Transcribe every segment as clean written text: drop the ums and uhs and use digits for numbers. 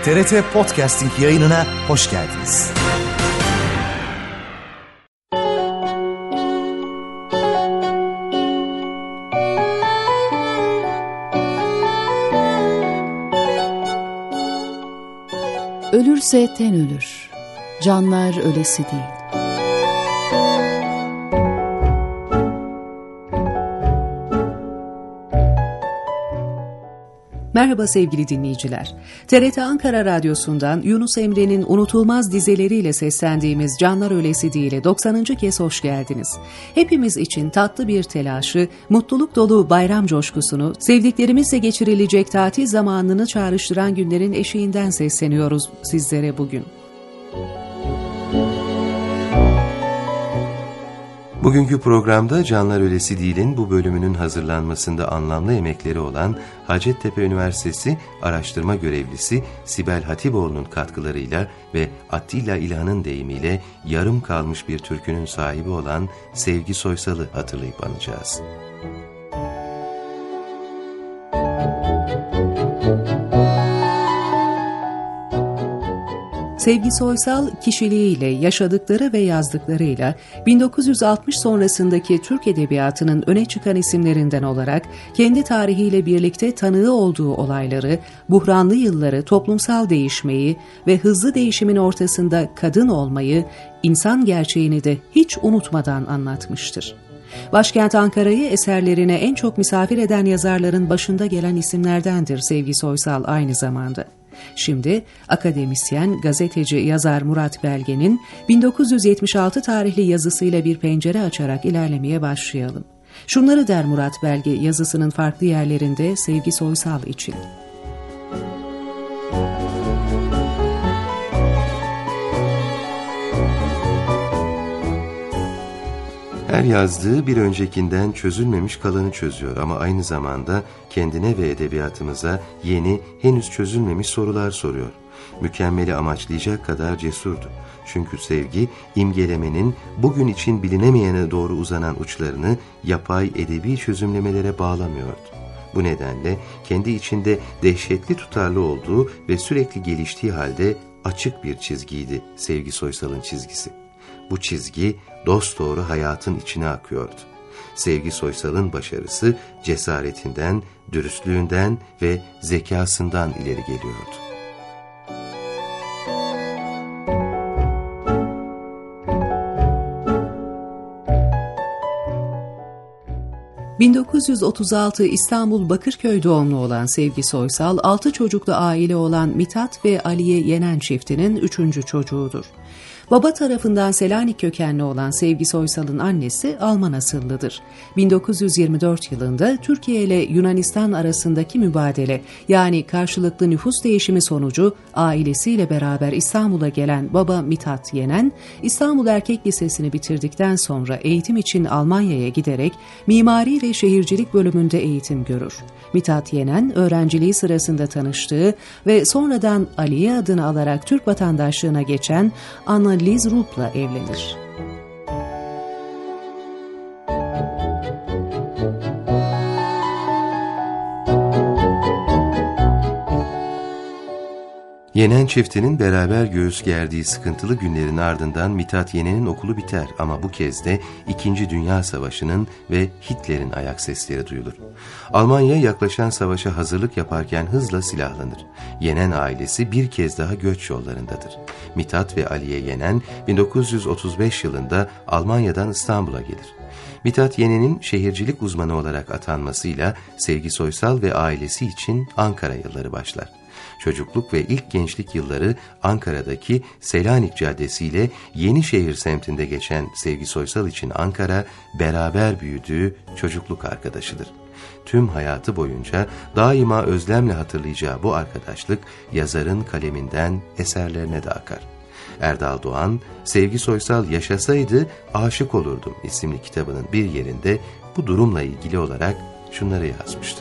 TRT Podcasting yayınına hoş geldiniz. Ölürse ten ölür, canlar ölesi değil. Merhaba sevgili dinleyiciler. TRT Ankara Radyosu'ndan Yunus Emre'nin unutulmaz dizeleriyle seslendiğimiz Canlar Ölesi Değil'e 90. kez hoş geldiniz. Hepimiz için tatlı bir telaşı, mutluluk dolu bayram coşkusunu, sevdiklerimizle geçirilecek tatil zamanını çağrıştıran günlerin eşiğinden sesleniyoruz sizlere bugün. Bugünkü programda Canlar Ölesi Değil'in bu bölümünün hazırlanmasında anlamlı emekleri olan Hacettepe Üniversitesi araştırma görevlisi Sibel Hatipoğlu'nun katkılarıyla ve Attila İlhan'ın deyimiyle yarım kalmış bir türkünün sahibi olan Sevgi Soysal'ı hatırlayıp anacağız. Sevgi Soysal kişiliğiyle, yaşadıkları ve yazdıklarıyla 1960 sonrasındaki Türk Edebiyatı'nın öne çıkan isimlerinden olarak kendi tarihiyle birlikte tanığı olduğu olayları, buhranlı yılları, toplumsal değişmeyi ve hızlı değişimin ortasında kadın olmayı, insan gerçeğini de hiç unutmadan anlatmıştır. Başkent Ankara'yı eserlerine en çok misafir eden yazarların başında gelen isimlerdendir Sevgi Soysal aynı zamanda. Şimdi akademisyen, gazeteci, yazar Murat Belge'nin 1976 tarihli yazısıyla bir pencere açarak ilerlemeye başlayalım. Şunları der Murat Belge yazısının farklı yerlerinde Sevgi Soysal için. Her yazdığı bir öncekinden çözülmemiş kalanı çözüyor ama aynı zamanda kendine ve edebiyatımıza yeni, henüz çözülmemiş sorular soruyor. Mükemmeli amaçlayacak kadar cesurdu. Çünkü sevgi, imgelemenin bugün için bilinemeyene doğru uzanan uçlarını yapay edebi çözümlemelere bağlamıyordu. Bu nedenle kendi içinde dehşetli tutarlı olduğu ve sürekli geliştiği halde açık bir çizgiydi Sevgi Soysal'ın çizgisi. Bu çizgi dosdoğru hayatın içine akıyordu. Sevgi Soysal'ın başarısı cesaretinden, dürüstlüğünden ve zekasından ileri geliyordu. ...1936 İstanbul Bakırköy doğumlu olan Sevgi Soysal, 6 çocuklu aile olan Mithat ve Aliye Yenen çiftinin 3. çocuğudur. Baba tarafından Selanik kökenli olan Sevgi Soysal'ın annesi Alman asıllıdır. 1924 yılında Türkiye ile Yunanistan arasındaki mübadele yani karşılıklı nüfus değişimi sonucu ailesiyle beraber İstanbul'a gelen baba Mithat Yenen, İstanbul Erkek Lisesi'ni bitirdikten sonra eğitim için Almanya'ya giderek mimari ve şehircilik bölümünde eğitim görür. Mithat Yenen, öğrenciliği sırasında tanıştığı ve sonradan Aliye adını alarak Türk vatandaşlığına geçen Anna Liz Rupp'la evlenir. Yenen çiftinin beraber göğüs gerdiği sıkıntılı günlerin ardından Mithat Yenen'in okulu biter ama bu kez de 2. Dünya Savaşı'nın ve Hitler'in ayak sesleri duyulur. Almanya yaklaşan savaşa hazırlık yaparken hızla silahlanır. Yenen ailesi bir kez daha göç yollarındadır. Mithat ve Aliye Yenen 1935 yılında Almanya'dan İstanbul'a gelir. Mithat Yenen'in şehircilik uzmanı olarak atanmasıyla Sevgi Soysal ve ailesi için Ankara yılları başlar. Çocukluk ve ilk gençlik yılları Ankara'daki Selanik Caddesi ile Yenişehir semtinde geçen Sevgi Soysal için Ankara, beraber büyüdüğü çocukluk arkadaşıdır. Tüm hayatı boyunca daima özlemle hatırlayacağı bu arkadaşlık yazarın kaleminden eserlerine de akar. Erdal Doğan, Sevgi Soysal yaşasaydı aşık olurdum isimli kitabının bir yerinde bu durumla ilgili olarak şunları yazmıştır.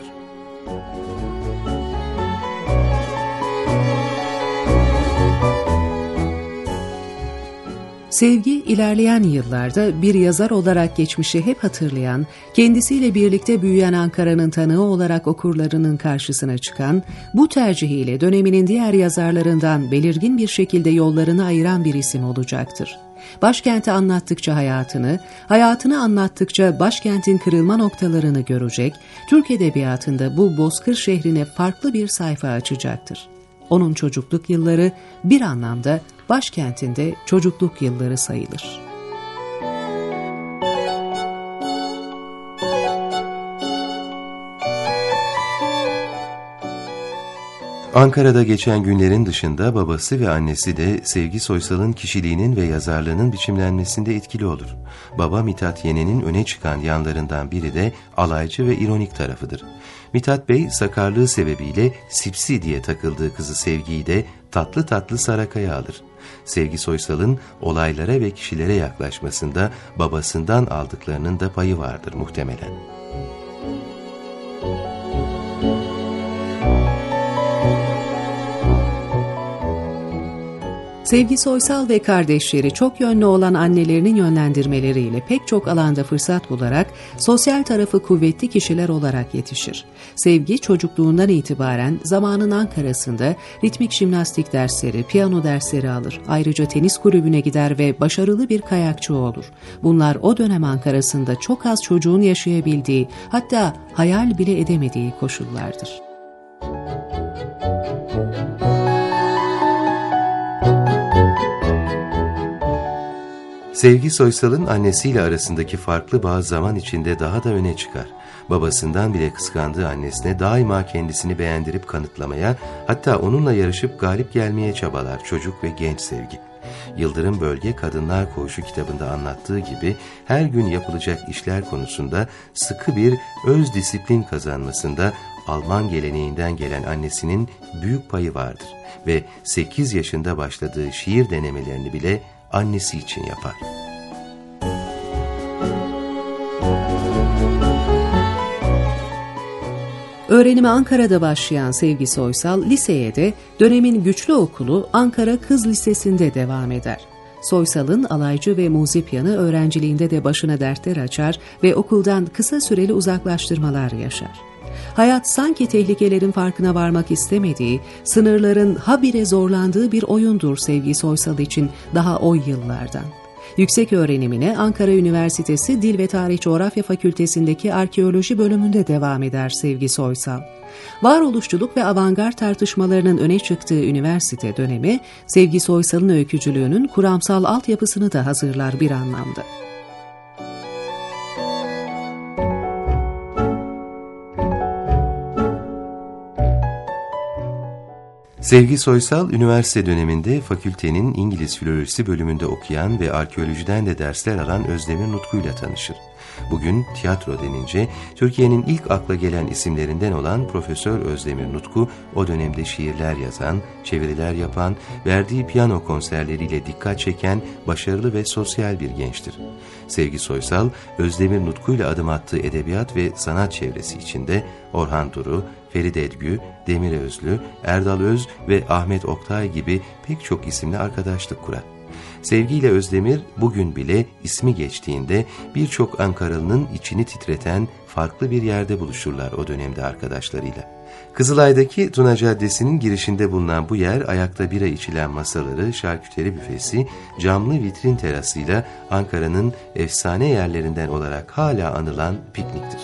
Sevgi, ilerleyen yıllarda bir yazar olarak geçmişi hep hatırlayan, kendisiyle birlikte büyüyen Ankara'nın tanığı olarak okurlarının karşısına çıkan, bu tercihiyle döneminin diğer yazarlarından belirgin bir şekilde yollarını ayıran bir isim olacaktır. Başkenti anlattıkça hayatını anlattıkça başkentin kırılma noktalarını görecek, Türk edebiyatında bu bozkır şehrine farklı bir sayfa açacaktır. Onun çocukluk yılları bir anlamda başkentinde çocukluk yılları sayılır. Ankara'da geçen günlerin dışında babası ve annesi de Sevgi Soysal'ın kişiliğinin ve yazarlığının biçimlenmesinde etkili olur. Baba Mithat Yenen'in öne çıkan yanlarından biri de alaycı ve ironik tarafıdır. Mithat Bey sakarlığı sebebiyle Sipsi diye takıldığı kızı Sevgi'yi de tatlı tatlı Saraka'ya alır. Sevgi Soysal'ın olaylara ve kişilere yaklaşmasında babasından aldıklarının da payı vardır muhtemelen. Sevgi Soysal ve kardeşleri çok yönlü olan annelerinin yönlendirmeleriyle pek çok alanda fırsat bularak sosyal tarafı kuvvetli kişiler olarak yetişir. Sevgi çocukluğundan itibaren zamanın Ankara'sında ritmik jimnastik dersleri, piyano dersleri alır. Ayrıca tenis kulübüne gider ve başarılı bir kayakçı olur. Bunlar o dönem Ankara'sında çok az çocuğun yaşayabildiği, hatta hayal bile edemediği koşullardır. Sevgi Soysal'ın annesiyle arasındaki farklı bağ zaman içinde daha da öne çıkar. Babasından bile kıskandığı annesine daima kendisini beğendirip kanıtlamaya, hatta onunla yarışıp galip gelmeye çabalar çocuk ve genç Sevgi. Yıldırım Bölge Kadınlar Koğuşu kitabında anlattığı gibi her gün yapılacak işler konusunda sıkı bir öz disiplin kazanmasında Alman geleneğinden gelen annesinin büyük payı vardır ve 8 yaşında başladığı şiir denemelerini bile annesi için yapar. Öğrenime Ankara'da başlayan Sevgi Soysal, liseye de dönemin güçlü okulu Ankara Kız Lisesi'nde devam eder. Soysal'ın alaycı ve muzip yanı öğrenciliğinde de başına dertler açar ve okuldan kısa süreli uzaklaştırmalar yaşar. Hayat sanki tehlikelerin farkına varmak istemediği, sınırların habire zorlandığı bir oyundur Sevgi Soysal için daha o yıllardan. Yüksek öğrenimine Ankara Üniversitesi Dil ve Tarih Coğrafya Fakültesindeki arkeoloji bölümünde devam eder Sevgi Soysal. Varoluşçuluk ve avantgard tartışmalarının öne çıktığı üniversite dönemi, Sevgi Soysal'ın öykücülüğünün kuramsal altyapısını da hazırlar bir anlamda. Sevgi Soysal, üniversite döneminde fakültenin İngiliz Filolojisi bölümünde okuyan ve arkeolojiden de dersler alan Özdemir Nutku'yla tanışır. Bugün tiyatro denince Türkiye'nin ilk akla gelen isimlerinden olan Profesör Özdemir Nutku, o dönemde şiirler yazan, çeviriler yapan, verdiği piyano konserleriyle dikkat çeken başarılı ve sosyal bir gençtir. Sevgi Soysal, Özdemir Nutku'yla adım attığı edebiyat ve sanat çevresi içinde Orhan Duru, Feride Edgü, Demir Özlü, Erdal Öz ve Ahmet Oktay gibi pek çok isimle arkadaşlık kurar. Sevgi ile Özdemir bugün bile ismi geçtiğinde birçok Ankaralı'nın içini titreten farklı bir yerde buluşurlar o dönemde arkadaşlarıyla. Kızılay'daki Tuna Caddesi'nin girişinde bulunan bu yer ayakta bira içilen masaları, şarküteri büfesi, camlı vitrin terasıyla Ankara'nın efsane yerlerinden olarak hala anılan pikniktir.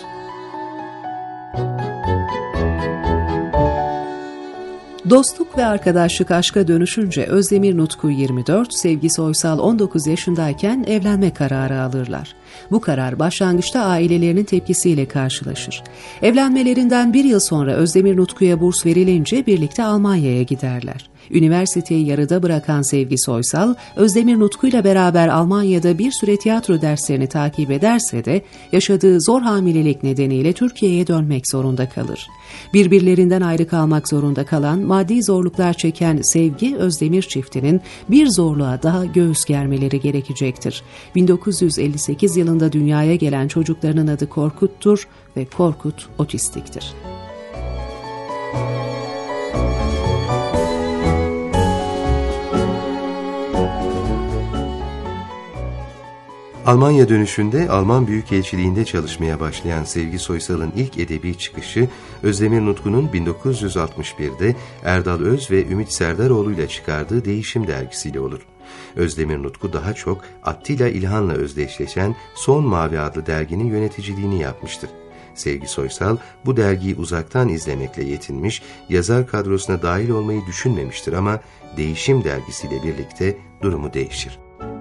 Dostluk ve arkadaşlık aşka dönüşünce Özdemir Nutku 24, Sevgi Soysal 19 yaşındayken evlenme kararı alırlar. Bu karar başlangıçta ailelerinin tepkisiyle karşılaşır. Evlenmelerinden bir yıl sonra Özdemir Nutku'ya burs verilince birlikte Almanya'ya giderler. Üniversiteyi yarıda bırakan Sevgi Soysal, Özdemir Nutku'yla beraber Almanya'da bir süre tiyatro derslerini takip ederse de yaşadığı zor hamilelik nedeniyle Türkiye'ye dönmek zorunda kalır. Birbirlerinden ayrı kalmak zorunda kalan, maddi zorluklar çeken Sevgi Özdemir çiftinin bir zorluğa daha göğüs germeleri gerekecektir. 1958 yılında dünyaya gelen çocuklarının adı Korkut'tur ve Korkut otistiktir. Almanya dönüşünde Alman Büyükelçiliğinde çalışmaya başlayan Sevgi Soysal'ın ilk edebi çıkışı, Özdemir Nutku'nun 1961'de Erdal Öz ve Ümit Serdaroğlu ile çıkardığı Değişim dergisiyle olur. Özdemir Nutku daha çok Attila İlhan'la özdeşleşen Son Mavi adlı derginin yöneticiliğini yapmıştır. Sevgi Soysal bu dergiyi uzaktan izlemekle yetinmiş, yazar kadrosuna dahil olmayı düşünmemiştir ama Değişim dergisiyle birlikte durumu değişir.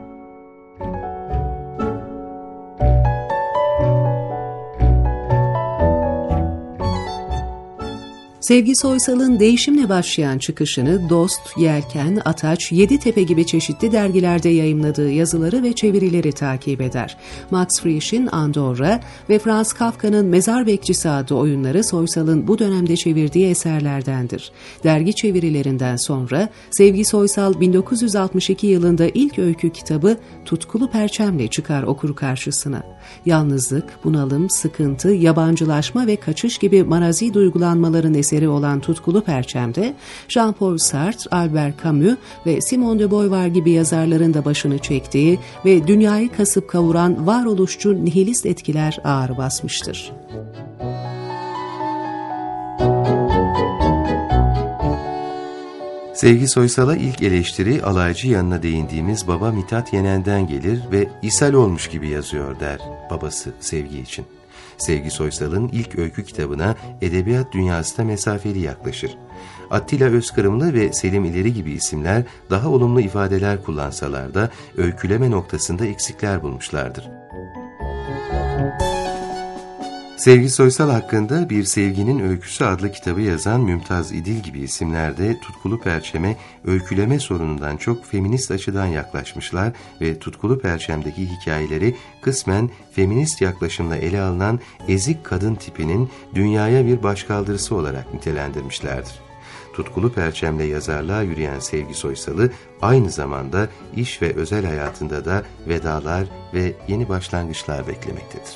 Sevgi Soysal'ın değişimle başlayan çıkışını Dost, Yelken, Ataç, Yeditepe gibi çeşitli dergilerde yayımladığı yazıları ve çevirileri takip eder. Max Frisch'in Andorra ve Franz Kafka'nın Mezar Bekçisi adlı oyunları Soysal'ın bu dönemde çevirdiği eserlerdendir. Dergi çevirilerinden sonra Sevgi Soysal 1962 yılında ilk öykü kitabı Tutkulu Perçem'le çıkar okur karşısına. Yalnızlık, bunalım, sıkıntı, yabancılaşma ve kaçış gibi marazi duygulanmaların eseri olan Tutkulu Perçem'de Jean-Paul Sartre, Albert Camus ve Simone de Beauvoir gibi yazarların da başını çektiği ve dünyayı kasıp kavuran varoluşçu nihilist etkiler ağır basmıştır. Sevgi Soysal'a ilk eleştiri alaycı yanına değindiğimiz baba Mithat Yenen'den gelir ve ishal olmuş gibi yazıyor der babası Sevgi için. Sevgi Soysal'ın ilk öykü kitabına edebiyat dünyası da mesafeli yaklaşır. Attila Özkırımlı ve Selim İleri gibi isimler daha olumlu ifadeler kullansalar da öyküleme noktasında eksikler bulmuşlardır. Sevgi Soysal hakkında Bir Sevginin Öyküsü adlı kitabı yazan Mümtaz İdil gibi isimler de Tutkulu Perçem'e öyküleme sorunundan çok feminist açıdan yaklaşmışlar ve Tutkulu Perçem'deki hikayeleri kısmen feminist yaklaşımla ele alınan ezik kadın tipinin dünyaya bir başkaldırısı olarak nitelendirmişlerdir. Tutkulu Perçem'le yazarlığa yürüyen Sevgi Soysal'ı aynı zamanda iş ve özel hayatında da vedalar ve yeni başlangıçlar beklemektedir.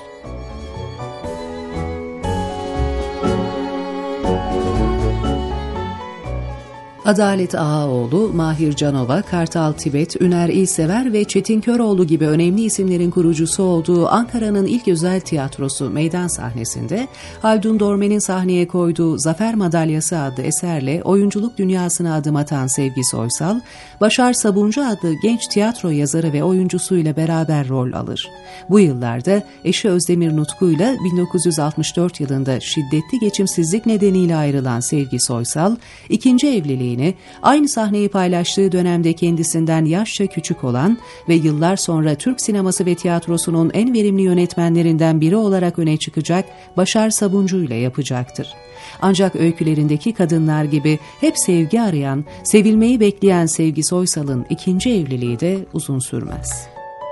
Adalet Ağaoğlu, Mahir Canova, Kartal Tibet, Üner İlsever ve Çetin Köroğlu gibi önemli isimlerin kurucusu olduğu Ankara'nın ilk özel tiyatrosu Meydan sahnesinde Haldun Dorme'nin sahneye koyduğu Zafer Madalyası adlı eserle oyunculuk dünyasına adım atan Sevgi Soysal, Başar Sabuncu adlı genç tiyatro yazarı ve oyuncusuyla beraber rol alır. Bu yıllarda eşi Özdemir Nutku'yla 1964 yılında şiddetli geçimsizlik nedeniyle ayrılan Sevgi Soysal, ikinci evliliği aynı sahneyi paylaştığı dönemde kendisinden yaşça küçük olan ve yıllar sonra Türk sineması ve tiyatrosunun en verimli yönetmenlerinden biri olarak öne çıkacak Başar Sabuncu ile yapacaktır. Ancak öykülerindeki kadınlar gibi hep sevgi arayan, sevilmeyi bekleyen Sevgi Soysal'ın ikinci evliliği de uzun sürmez.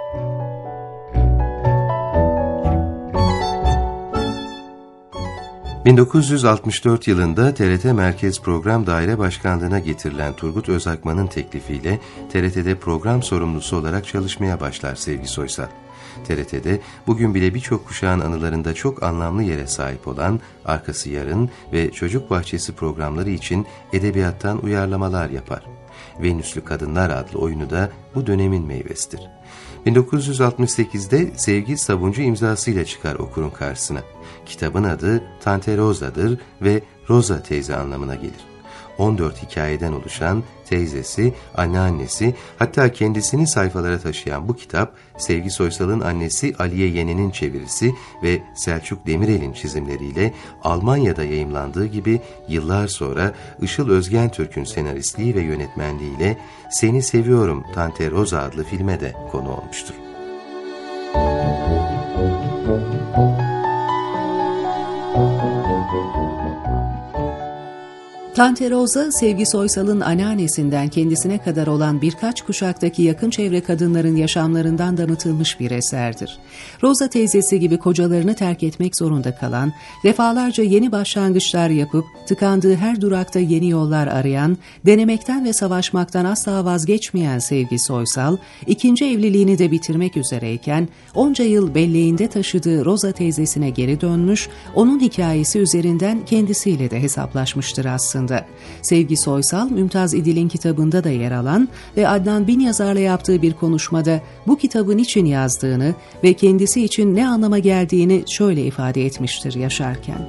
...1964 yılında TRT Merkez Program Daire Başkanlığı'na getirilen Turgut Özakman'ın teklifiyle TRT'de program sorumlusu olarak çalışmaya başlar Sevgi Soysal. TRT'de bugün bile birçok kuşağın anılarında çok anlamlı yere sahip olan Arkası Yarın ve Çocuk Bahçesi programları için edebiyattan uyarlamalar yapar. Venüslü Kadınlar adlı oyunu da bu dönemin meyvesidir. 1968'de Sevgi Sabuncu imzasıyla çıkar okurun karşısına. Kitabın adı Tante Rosa'dır ve Rosa teyze anlamına gelir. 14 hikayeden oluşan teyzesi, anneannesi, hatta kendisini sayfalara taşıyan bu kitap, Sevgi Soysal'ın annesi Aliye Yenen'in çevirisi ve Selçuk Demirel'in çizimleriyle Almanya'da yayımlandığı gibi yıllar sonra Işıl Özgentürk'ün senaristliği ve yönetmenliğiyle Seni Seviyorum Tante Rosa adlı filme de konu olmuştur. Tante Rosa, Sevgi Soysal'ın anneannesinden kendisine kadar olan birkaç kuşaktaki yakın çevre kadınların yaşamlarından damıtılmış bir eserdir. Rosa teyzesi gibi kocalarını terk etmek zorunda kalan, defalarca yeni başlangıçlar yapıp tıkandığı her durakta yeni yollar arayan, denemekten ve savaşmaktan asla vazgeçmeyen Sevgi Soysal, ikinci evliliğini de bitirmek üzereyken onca yıl belleğinde taşıdığı Rosa teyzesine geri dönmüş, onun hikayesi üzerinden kendisiyle de hesaplaşmıştır aslında. arasında. Sevgi Soysal, Mümtaz İdil'in kitabında da yer alan ve Adnan Binyazar'la yaptığı bir konuşmada bu kitabın için yazdığını ve kendisi için ne anlama geldiğini şöyle ifade etmiştir yaşarken.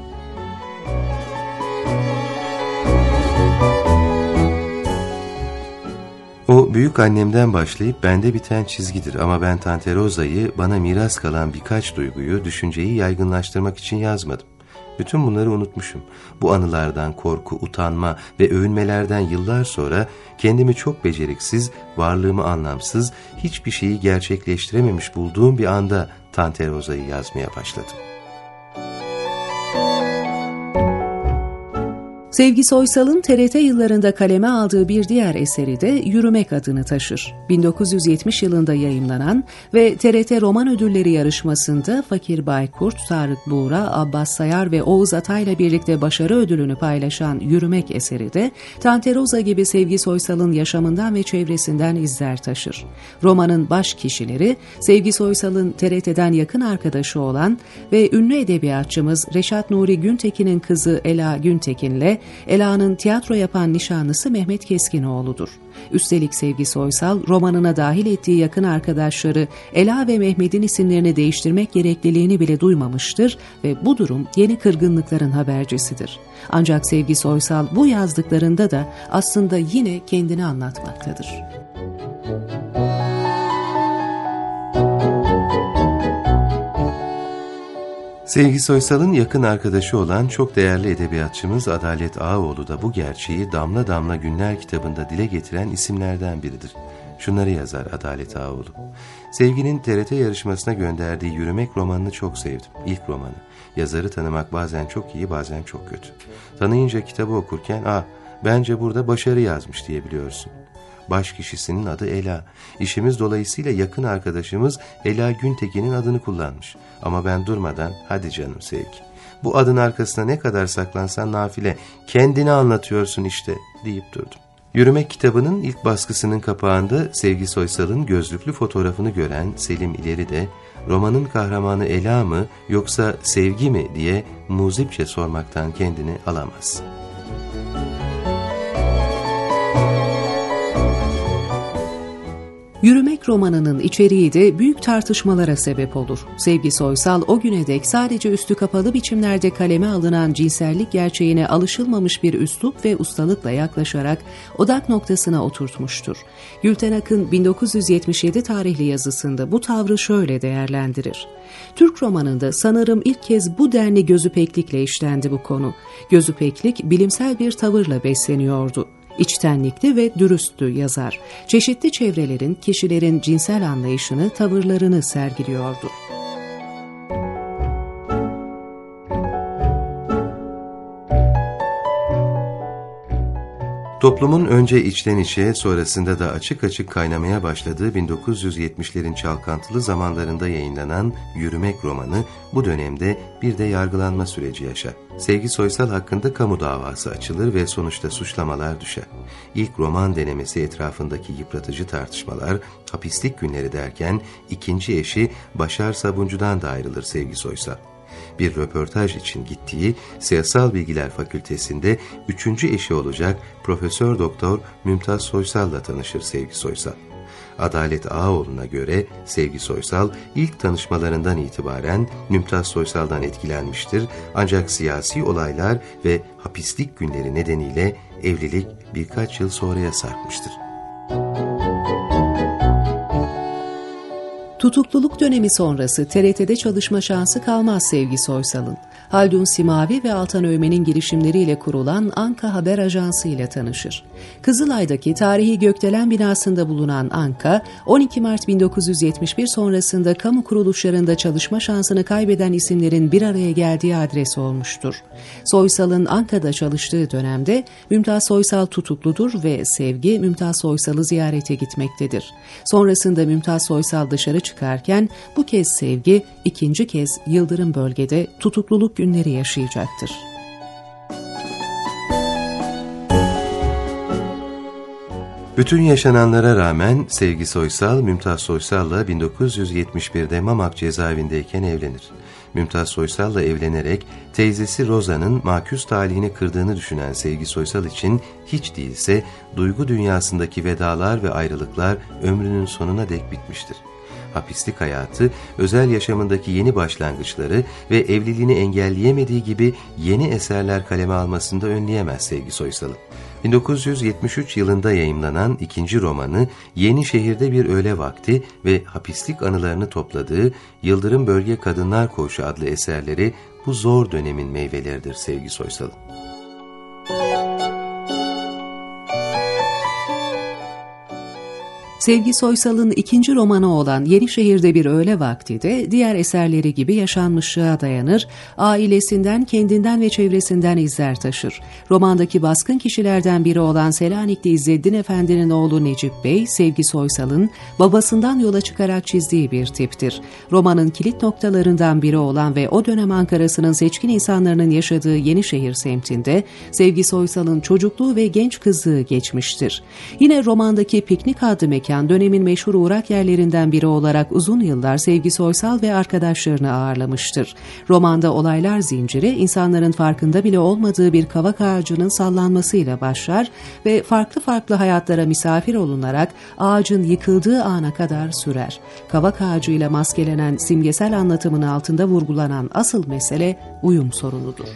O büyük annemden başlayıp bende biten çizgidir ama ben Tante Rosa'yı, bana miras kalan birkaç duyguyu, düşünceyi yaygınlaştırmak için yazmadım. Bütün bunları unutmuşum. Bu anılardan korku, utanma ve övünmelerden yıllar sonra kendimi çok beceriksiz, varlığımı anlamsız, hiçbir şeyi gerçekleştirememiş bulduğum bir anda Tante Rosa'yı yazmaya başladım. Sevgi Soysal'ın TRT yıllarında kaleme aldığı bir diğer eseri de Yürümek adını taşır. 1970 yılında yayımlanan ve TRT Roman Ödülleri yarışmasında Fakir Baykurt, Tarık Buğra, Abbas Sayar ve Oğuz Atay'la birlikte başarı ödülünü paylaşan Yürümek eseri de Tante Rosa gibi Sevgi Soysal'ın yaşamından ve çevresinden izler taşır. Romanın baş kişileri Sevgi Soysal'ın TRT'den yakın arkadaşı olan ve ünlü edebiyatçımız Reşat Nuri Güntekin'in kızı Ela Güntekin'le Ela'nın tiyatro yapan nişanlısı Mehmet Keskinoğlu'dur. Üstelik Sevgi Soysal, romanına dahil ettiği yakın arkadaşları Ela ve Mehmet'in isimlerini değiştirmek gerekliliğini bile duymamıştır ve bu durum yeni kırgınlıkların habercisidir. Ancak Sevgi Soysal bu yazdıklarında da aslında yine kendini anlatmaktadır. Sevgi Soysal'ın yakın arkadaşı olan çok değerli edebiyatçımız Adalet Ağaoğlu da bu gerçeği Damla Damla Günler kitabında dile getiren isimlerden biridir. Şunları yazar Adalet Ağaoğlu. Sevgi'nin TRT yarışmasına gönderdiği Yürümek romanını çok sevdim. İlk romanı. Yazarı tanımak bazen çok iyi, bazen çok kötü. Tanıyınca kitabı okurken, bence burada başarı yazmış diyebiliyorsun. Baş kişisinin adı Ela. İşimiz dolayısıyla yakın arkadaşımız Ela Güntekin'in adını kullanmış. Ama ben durmadan, hadi canım Sevgi, bu adın arkasına ne kadar saklansan nafile, kendini anlatıyorsun işte deyip durdum. Yürümek kitabının ilk baskısının kapağında Sevgi Soysal'ın gözlüklü fotoğrafını gören Selim İleri de romanın kahramanı Ela mı yoksa Sevgi mi diye muzipçe sormaktan kendini alamaz. Yürümek romanının içeriği de büyük tartışmalara sebep olur. Sevgi Soysal o güne dek sadece üstü kapalı biçimlerde kaleme alınan cinsellik gerçeğine alışılmamış bir üslup ve ustalıkla yaklaşarak odak noktasına oturtmuştur. Gülten Akın 1977 tarihli yazısında bu tavrı şöyle değerlendirir. Türk romanında sanırım ilk kez bu denli gözüpeklikle işlendi bu konu. Gözüpeklik bilimsel bir tavırla besleniyordu. İçtenlikli ve dürüsttü yazar. Çeşitli çevrelerin, kişilerin cinsel anlayışını, tavırlarını sergiliyordu. Toplumun önce içten içe, sonrasında da açık açık kaynamaya başladığı 1970'lerin çalkantılı zamanlarında yayınlanan Yürümek romanı bu dönemde bir de yargılanma süreci yaşar. Sevgi Soysal hakkında kamu davası açılır ve sonuçta suçlamalar düşer. İlk roman denemesi etrafındaki yıpratıcı tartışmalar, hapislik günleri derken ikinci eşi Başar Sabuncu'dan da ayrılır Sevgi Soysal. Bir röportaj için gittiği Siyasal Bilgiler Fakültesi'nde 3. eşi olacak Profesör Doktor Mümtaz Soysal'la tanışır Sevgi Soysal. Adalet Ağaoğlu'na göre Sevgi Soysal ilk tanışmalarından itibaren Mümtaz Soysal'dan etkilenmiştir, ancak siyasi olaylar ve hapislik günleri nedeniyle evlilik birkaç yıl sonraya sarkmıştır. Tutukluluk dönemi sonrası TRT'de çalışma şansı kalmaz Sevgi Soysal'ın. Haldun Simavi ve Altan Öğmen'in girişimleriyle kurulan Anka Haber Ajansı ile tanışır. Kızılay'daki tarihi gökdelen binasında bulunan Anka, 12 Mart 1971 sonrasında kamu kuruluşlarında çalışma şansını kaybeden isimlerin bir araya geldiği adres olmuştur. Soysal'ın Anka'da çalıştığı dönemde Mümtaz Soysal tutukludur ve Sevgi Mümtaz Soysal'ı ziyarete gitmektedir. Sonrasında Mümtaz Soysal dışarı çıkarken bu kez Sevgi ikinci kez Yıldırım bölgede tutukluluk günleri yaşayacaktır. Bütün yaşananlara rağmen Sevgi Soysal, Mümtaz Soysal'la 1971'de Mamak cezaevindeyken evlenir. Mümtaz Soysal'la evlenerek teyzesi Roza'nın makûs talihini kırdığını düşünen Sevgi Soysal için hiç değilse duygu dünyasındaki vedalar ve ayrılıklar ömrünün sonuna dek bitmiştir. Hapislik hayatı, özel yaşamındaki yeni başlangıçları ve evliliğini engelleyemediği gibi yeni eserler kaleme almasında önleyemez Sevgi Soysal'ı. 1973 yılında yayımlanan ikinci romanı Yenişehir'de Bir Öğle Vakti ve hapislik anılarını topladığı Yıldırım Bölge Kadınlar Koğuşu adlı eserleri bu zor dönemin meyveleridir Sevgi Soysal'ın. Sevgi Soysal'ın ikinci romanı olan Yenişehir'de Bir Öğle Vakti de diğer eserleri gibi yaşanmışlığa dayanır, ailesinden, kendinden ve çevresinden izler taşır. Romandaki baskın kişilerden biri olan Selanikli İzzeddin Efendi'nin oğlu Necip Bey, Sevgi Soysal'ın babasından yola çıkarak çizdiği bir tiptir. Romanın kilit noktalarından biri olan ve o dönem Ankara'sının seçkin insanların yaşadığı Yenişehir semtinde Sevgi Soysal'ın çocukluğu ve genç kızlığı geçmiştir. Yine romandaki Piknik adlı mekan dönemin meşhur uğrak yerlerinden biri olarak uzun yıllar Sevgi Soysal ve arkadaşlarını ağırlamıştır. Romanda olaylar zinciri insanların farkında bile olmadığı bir kavak ağacının sallanmasıyla başlar ve farklı farklı hayatlara misafir olunarak ağacın yıkıldığı ana kadar sürer. Kavak ağacıyla maskelenen simgesel anlatımın altında vurgulanan asıl mesele uyum sorunudur.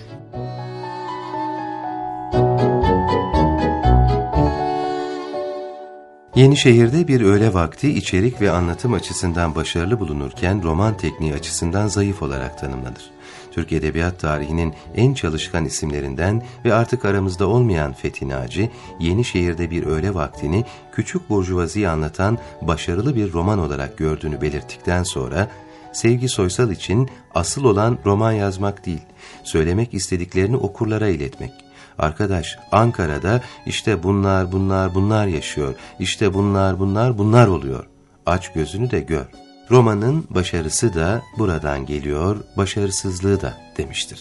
Yenişehir'de Bir Öğle Vakti içerik ve anlatım açısından başarılı bulunurken roman tekniği açısından zayıf olarak tanımlanır. Türk Edebiyat tarihinin en çalışkan isimlerinden ve artık aramızda olmayan Fethi Naci, Yenişehir'de Bir Öğle Vakti'ni küçük burjuvaziyi anlatan başarılı bir roman olarak gördüğünü belirttikten sonra, Sevgi Soysal için asıl olan roman yazmak değil, söylemek istediklerini okurlara iletmek. Arkadaş, Ankara'da işte bunlar yaşıyor, işte bunlar oluyor. Aç gözünü de gör. Romanın başarısı da buradan geliyor, başarısızlığı da demiştir.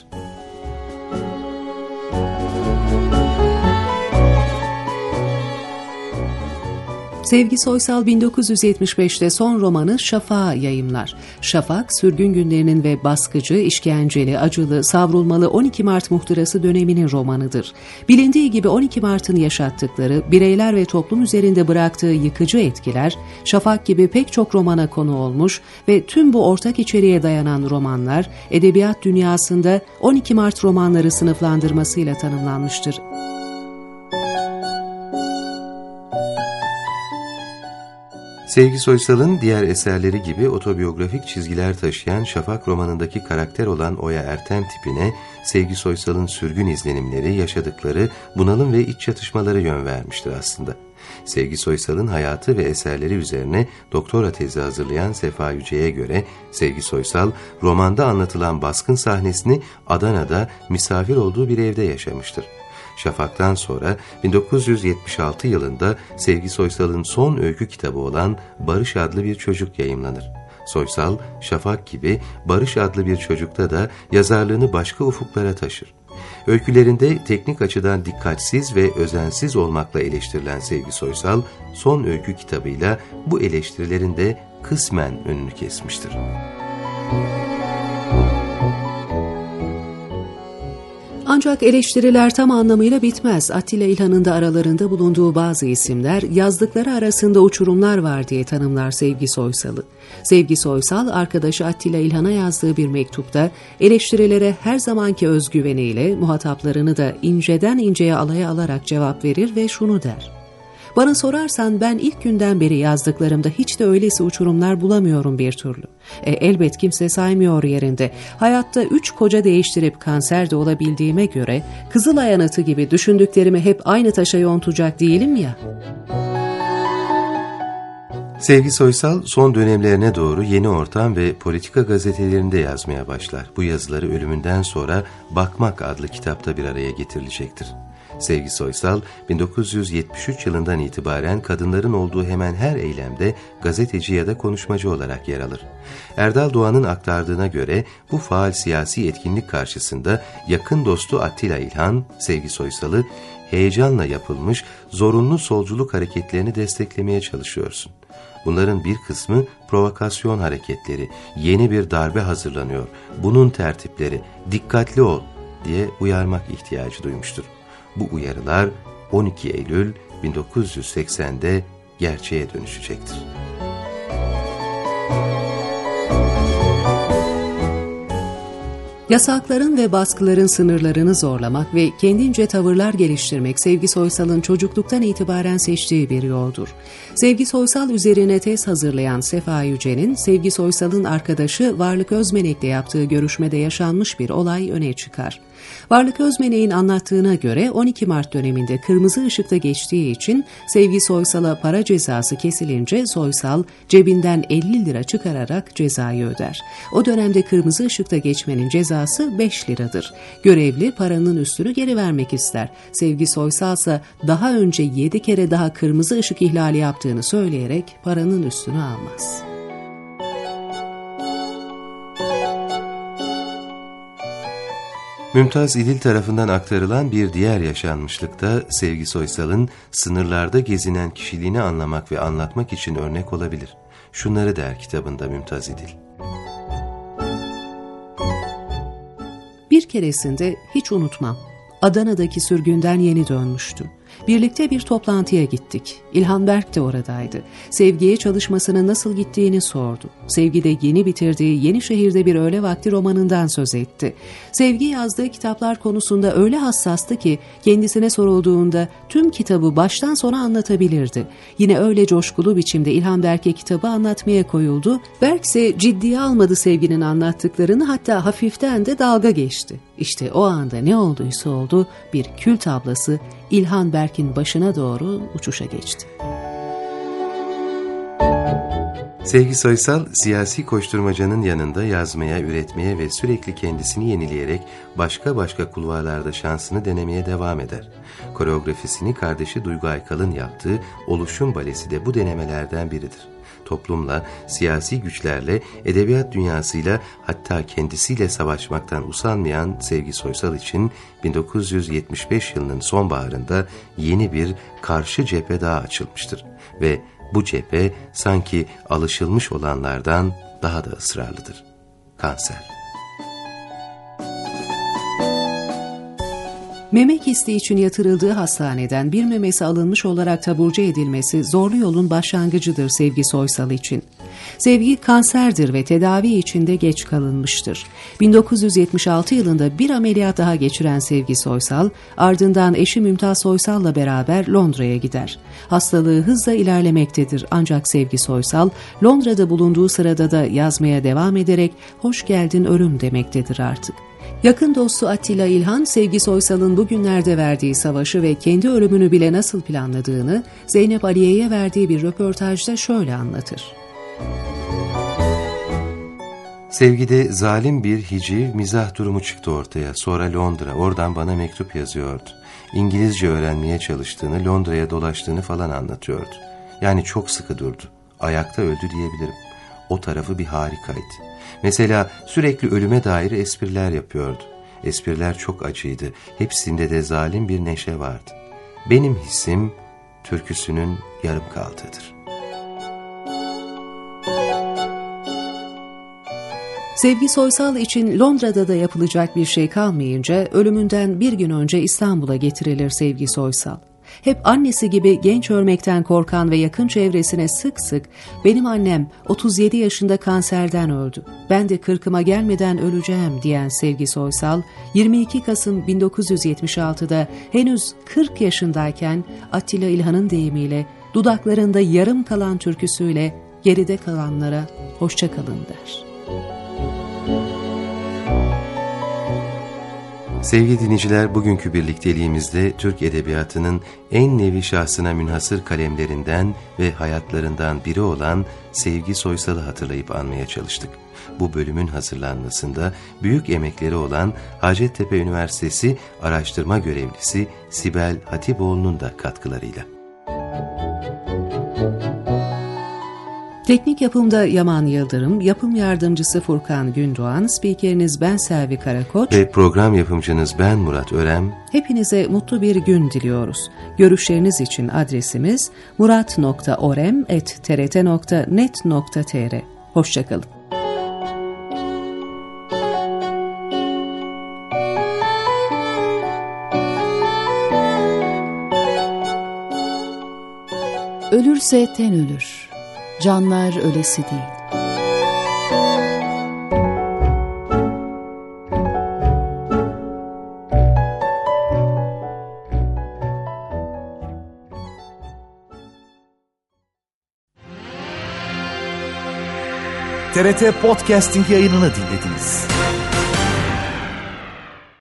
Sevgi Soysal 1975'te son romanı Şafak'ı yayımlar. Şafak, sürgün günlerinin ve baskıcı, işkenceli, acılı, savrulmalı 12 Mart muhtırası döneminin romanıdır. Bilindiği gibi 12 Mart'ın yaşattıkları, bireyler ve toplum üzerinde bıraktığı yıkıcı etkiler, Şafak gibi pek çok romana konu olmuş ve tüm bu ortak içeriğe dayanan romanlar, edebiyat dünyasında 12 Mart romanları sınıflandırmasıyla tanımlanmıştır. Sevgi Soysal'ın diğer eserleri gibi otobiyografik çizgiler taşıyan Şafak romanındaki karakter olan Oya Ertem tipine Sevgi Soysal'ın sürgün izlenimleri, yaşadıkları bunalım ve iç çatışmaları yön vermiştir aslında. Sevgi Soysal'ın hayatı ve eserleri üzerine doktora tezi hazırlayan Sefa Yüce'ye göre Sevgi Soysal romanda anlatılan baskın sahnesini Adana'da misafir olduğu bir evde yaşamıştır. Şafak'tan sonra 1976 yılında Sevgi Soysal'ın son öykü kitabı olan Barış adlı bir çocuk yayımlanır. Soysal, Şafak gibi Barış adlı bir çocukta da yazarlığını başka ufuklara taşır. Öykülerinde teknik açıdan dikkatsiz ve özensiz olmakla eleştirilen Sevgi Soysal, son öykü kitabıyla bu eleştirilerin de kısmen önünü kesmiştir. Ancak eleştiriler tam anlamıyla bitmez. Atilla İlhan'ın da aralarında bulunduğu bazı isimler yazdıkları arasında uçurumlar var diye tanımlar Sevgi Soysal'ı. Sevgi Soysal, arkadaşı Atilla İlhan'a yazdığı bir mektupta eleştirilere her zamanki özgüveniyle muhataplarını da inceden inceye alaya alarak cevap verir ve şunu der: "Bana sorarsan ben ilk günden beri yazdıklarımda hiç de öylesi uçurumlar bulamıyorum bir türlü. Elbet kimse saymıyor yerinde. Hayatta 3 koca değiştirip kanser de olabildiğime göre Kızılay anıtı gibi düşündüklerimi hep aynı taşa yontacak değilim ya." Sevgi Soysal son dönemlerine doğru Yeni Ortam ve Politika gazetelerinde yazmaya başlar. Bu yazıları ölümünden sonra Bakmak adlı kitapta bir araya getirilecektir. Sevgi Soysal, 1973 yılından itibaren kadınların olduğu hemen her eylemde gazeteci ya da konuşmacı olarak yer alır. Erdal Doğan'ın aktardığına göre bu faal siyasi etkinlik karşısında yakın dostu Atilla İlhan, Sevgi Soysal'ı heyecanla yapılmış zorunlu solculuk hareketlerini desteklemeye çalışıyorsun. Bunların bir kısmı provokasyon hareketleri, yeni bir darbe hazırlanıyor, bunun tertipleri, dikkatli ol diye uyarmak ihtiyacı duymuştur. Bu uyarılar 12 Eylül 1980'de gerçeğe dönüşecektir. Yasakların ve baskıların sınırlarını zorlamak ve kendince tavırlar geliştirmek Sevgi Soysal'ın çocukluktan itibaren seçtiği bir yoldur. Sevgi Soysal üzerine tez hazırlayan Sefa Yüce'nin Sevgi Soysal'ın arkadaşı Varlık Özmenek'le yaptığı görüşmede yaşanmış bir olay öne çıkar. Varlık Özmenek'in anlattığına göre 12 Mart döneminde kırmızı ışıkta geçtiği için Sevgi Soysal'a para cezası kesilince Soysal cebinden 50 lira çıkararak cezayı öder. O dönemde kırmızı ışıkta geçmenin cezası 5 liradır. Görevli paranın üstünü geri vermek ister. Sevgi Soysal ise daha önce 7 kere daha kırmızı ışık ihlali yaptığını söyleyerek paranın üstünü almaz. Mümtaz İdil tarafından aktarılan bir diğer yaşanmışlıkta Sevgi Soysal'ın sınırlarda gezinen kişiliğini anlamak ve anlatmak için örnek olabilir. Şunları der kitabında Mümtaz İdil. Bir keresinde hiç unutmam, Adana'daki sürgünden yeni dönmüştü. Birlikte bir toplantıya gittik. İlhan Berk de oradaydı. Sevgi'ye çalışmasının nasıl gittiğini sordu. Sevgi de yeni bitirdiği Yenişehir'de bir öğle vakti romanından söz etti. Sevgi yazdığı kitaplar konusunda öyle hassastı ki kendisine sorulduğunda tüm kitabı baştan sona anlatabilirdi. Yine öyle coşkulu biçimde İlhan Berk'e kitabı anlatmaya koyuldu. Berk ise ciddiye almadı Sevgi'nin anlattıklarını, hatta hafiften de dalga geçti. İşte o anda ne olduysa oldu, bir kült ablası İlhan Berk'in başına doğru uçuşa geçti. Sevgi Soysal, siyasi koşturmacanın yanında yazmaya, üretmeye ve sürekli kendisini yenileyerek başka kulvarlarda şansını denemeye devam eder. Koreografisini kardeşi Duygu Aykal'ın yaptığı Oluşum Balesi de bu denemelerden biridir. Toplumla, siyasi güçlerle, edebiyat dünyasıyla, hatta kendisiyle savaşmaktan usanmayan Sevgi Soysal için 1975 yılının sonbaharında yeni bir karşı cephe daha açılmıştır ve bu cephe sanki alışılmış olanlardan daha da ısrarlıdır. Kanser. Meme kisti için yatırıldığı hastaneden bir memesi alınmış olarak taburcu edilmesi zorlu yolun başlangıcıdır Sevgi Soysal için. Sevgi kanserdir ve tedavi içinde geç kalınmıştır. 1976 yılında bir ameliyat daha geçiren Sevgi Soysal, ardından eşi Mümtaz Soysal'la beraber Londra'ya gider. Hastalığı hızla ilerlemektedir, ancak Sevgi Soysal, Londra'da bulunduğu sırada da yazmaya devam ederek "Hoş geldin ölüm" demektedir artık. Yakın dostu Attila İlhan, Sevgi Soysal'ın bugünlerde verdiği savaşı ve kendi ölümünü bile nasıl planladığını Zeynep Aliye'ye verdiği bir röportajda şöyle anlatır. Sevgi'de zalim bir hiciv mizah durumu çıktı ortaya. Sonra Londra, oradan bana mektup yazıyordu. İngilizce öğrenmeye çalıştığını, Londra'ya dolaştığını falan anlatıyordu. Yani çok sıkı durdu. Ayakta öldü diyebilirim. O tarafı bir harikaydı. Mesela sürekli ölüme dair espriler yapıyordu. Espriler çok acıydı. Hepsinde de zalim bir neşe vardı. Benim hissim türküsünün yarım kaldığıdır. Sevgi Soysal için Londra'da da yapılacak bir şey kalmayınca ölümünden bir gün önce İstanbul'a getirilir Sevgi Soysal. Hep annesi gibi genç ölmekten korkan ve yakın çevresine sık sık "Benim annem 37 yaşında kanserden öldü, ben de 40'ıma gelmeden öleceğim" diyen Sevgi Soysal, 22 Kasım 1976'da henüz 40 yaşındayken Attila İlhan'ın deyimiyle dudaklarında yarım kalan türküsüyle geride kalanlara hoşça kalın der. Sevgili dinleyiciler, bugünkü birlikteliğimizde Türk Edebiyatı'nın en nevi şahsına münhasır kalemlerinden ve hayatlarından biri olan Sevgi Soysal'ı hatırlayıp anmaya çalıştık. Bu bölümün hazırlanmasında büyük emekleri olan Hacettepe Üniversitesi araştırma görevlisi Sibel Hatipoğlu'nun da katkılarıyla. Teknik yapımda Yaman Yıldırım, yapım yardımcısı Furkan Gündoğan, spikeriniz ben Selvi Karakoç ve program yapımcınız ben Murat Örem. Hepinize mutlu bir gün diliyoruz. Görüşleriniz için adresimiz murat.orem@trt.net.tr. Hoşçakalın. Ölürse ten ölür, canlar ölesi değil. TRT Podcasting yayınını dinlediniz.